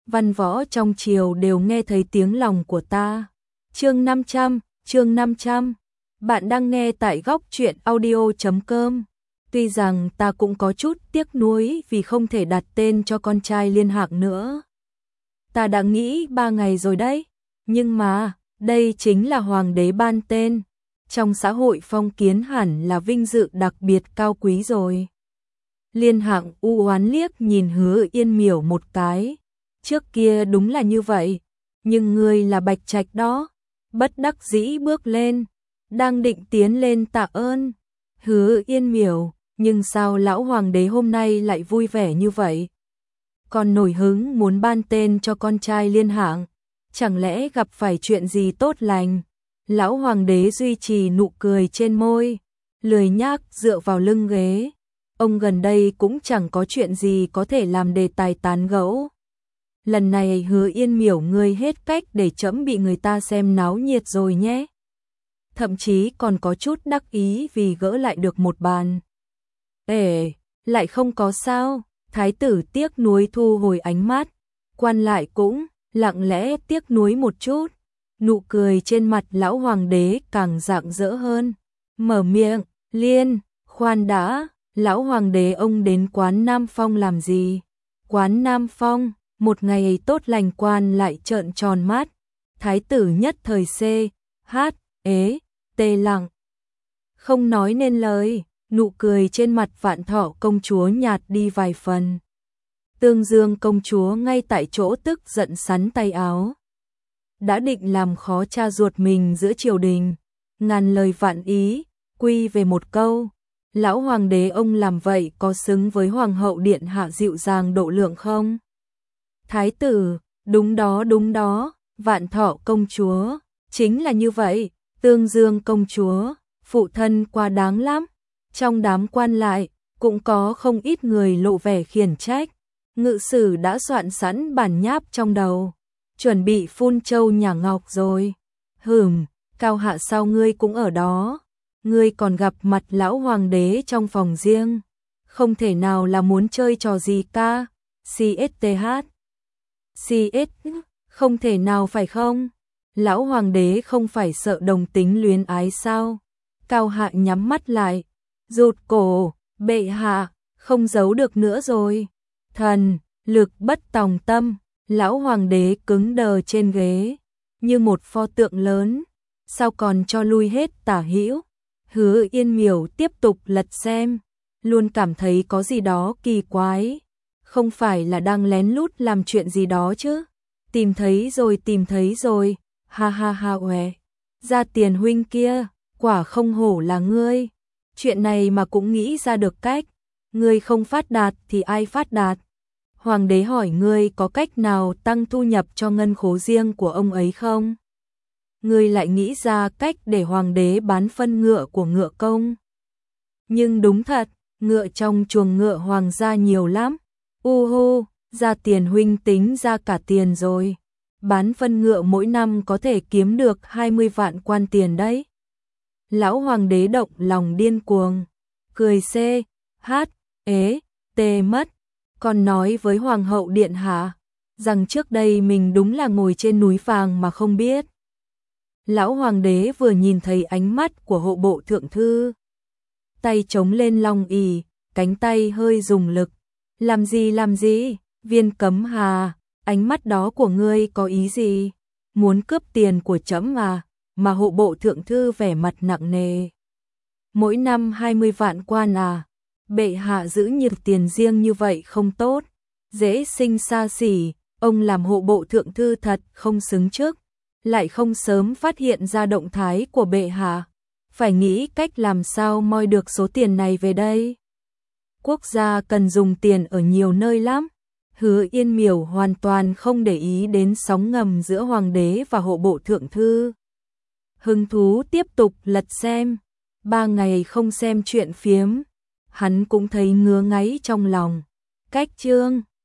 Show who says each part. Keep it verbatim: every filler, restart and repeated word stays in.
Speaker 1: văn võ trong triều đều nghe thấy tiếng lòng của ta. Chương năm trăm, chương năm trăm. Bạn đang nghe tại góc truyện audio chấm com. Tuy rằng ta cũng có chút tiếc nuối vì không thể đặt tên cho con trai Liên Hạc nữa. Ta đã nghĩ ba ngày rồi đấy, nhưng mà, đây chính là hoàng đế ban tên. Trong xã hội phong kiến hẳn là vinh dự đặc biệt cao quý rồi. Liên Hạc u oán liếc nhìn Hứa Yên Miểu một cái. Trước kia đúng là như vậy, nhưng ngươi là Bạch Trạch đó. Bất đắc dĩ bước lên, đang định tiến lên tạ ơn Hứa Yên Miểu, nhưng sao lão hoàng đế hôm nay lại vui vẻ như vậy? Còn nổi hứng muốn ban tên cho con trai Liên Hạng, chẳng lẽ gặp phải chuyện gì tốt lành? Lão hoàng đế duy trì nụ cười trên môi, lười nhác dựa vào lưng ghế. Ông gần đây cũng chẳng có chuyện gì có thể làm đề tài tán gẫu. Lần này Hứa Yên Miểu ngươi hết cách để trẫm bị người ta xem náo nhiệt rồi nhé. Thậm chí còn có chút đắc ý vì gỡ lại được một bàn. Ê, lại không có sao, thái tử tiếc nuối thu hồi ánh mắt, quan lại cũng lặng lẽ tiếc nuối một chút. Nụ cười trên mặt lão hoàng đế càng rạng rỡ hơn. Mở miệng, Liên, khoan đã, lão hoàng đế ông đến quán Nam Phong làm gì? Quán Nam Phong, một ngày tốt lành quan lại trợn tròn mắt. Thái tử nhất thời C, H, ế, tê lặng. Không nói nên lời, nụ cười trên mặt Vạn Thọ công chúa nhạt đi vài phần. Tương Dương công chúa ngay tại chỗ tức giận sắn tay áo. Đã định làm khó cha ruột mình giữa triều đình, ngàn lời vạn ý, quy về một câu. Lão hoàng đế ông làm vậy có xứng với hoàng hậu điện hạ dịu dàng độ lượng không? Thái tử, đúng đó đúng đó, Vạn Thọ công chúa, chính là như vậy, Tương Dương công chúa, phụ thân quá đáng lắm. Trong đám quan lại, cũng có không ít người lộ vẻ khiển trách. Ngự sử đã soạn sẵn bản nháp trong đầu, chuẩn bị phun châu nhả ngọc rồi. Hừm, Cao Hạ sao ngươi cũng ở đó? Ngươi còn gặp mặt lão hoàng đế trong phòng riêng, không thể nào là muốn chơi trò gì ca? xê ét tê hát. xê ét, không thể nào phải không? Lão hoàng đế không phải sợ đồng tính luyến ái sao? Cao Hạ nhắm mắt lại, rụt cổ, bệ hạ, không giấu được nữa rồi. Thần, lực bất tòng tâm, lão hoàng đế cứng đờ trên ghế, như một pho tượng lớn, sao còn cho lui hết tả hữu. Hứa Yên Miểu tiếp tục lật xem, luôn cảm thấy có gì đó kỳ quái. Không phải là đang lén lút làm chuyện gì đó chứ? Tìm thấy rồi tìm thấy rồi, ha ha ha uè. Gia Tiền huynh kia, quả không hổ là ngươi. Chuyện này mà cũng nghĩ ra được cách. Ngươi không phát đạt thì ai phát đạt? Hoàng đế hỏi ngươi có cách nào tăng thu nhập cho ngân khố riêng của ông ấy không? Ngươi lại nghĩ ra cách để hoàng đế bán phân ngựa của ngựa công. Nhưng đúng thật, ngựa trong chuồng ngựa hoàng gia nhiều lắm. U hô, Gia Tiền huynh tính ra cả tiền rồi. Bán phân ngựa mỗi năm có thể kiếm được hai mươi vạn quan tiền đấy. Lão hoàng đế động lòng điên cuồng, cười C, H, ế, tê mất. Còn nói với hoàng hậu điện hạ rằng trước đây mình đúng là ngồi trên núi vàng mà không biết. Lão hoàng đế vừa nhìn thấy ánh mắt của hộ bộ thượng thư, tay chống lên long ỷ, cánh tay hơi dùng lực. Làm gì làm gì, Viên Cấm Hà, ánh mắt đó của ngươi có ý gì? Muốn cướp tiền của trẫm à? Mà hộ bộ thượng thư vẻ mặt nặng nề. Mỗi năm hai mươi vạn quan à? Bệ hạ giữ nhiều tiền riêng như vậy không tốt, dễ sinh xa xỉ. Ông làm hộ bộ thượng thư thật không xứng chức, lại không sớm phát hiện ra động thái của bệ hạ. Phải nghĩ cách làm sao moi được số tiền này về đây. Quốc gia cần dùng tiền ở nhiều nơi lắm. Hứa Yên Miểu hoàn toàn không để ý đến sóng ngầm giữa hoàng đế và hộ bộ thượng thư. Hứng thú tiếp tục lật xem. Ba ngày không xem chuyện phiếm, hắn cũng thấy ngứa ngáy trong lòng. Cách chương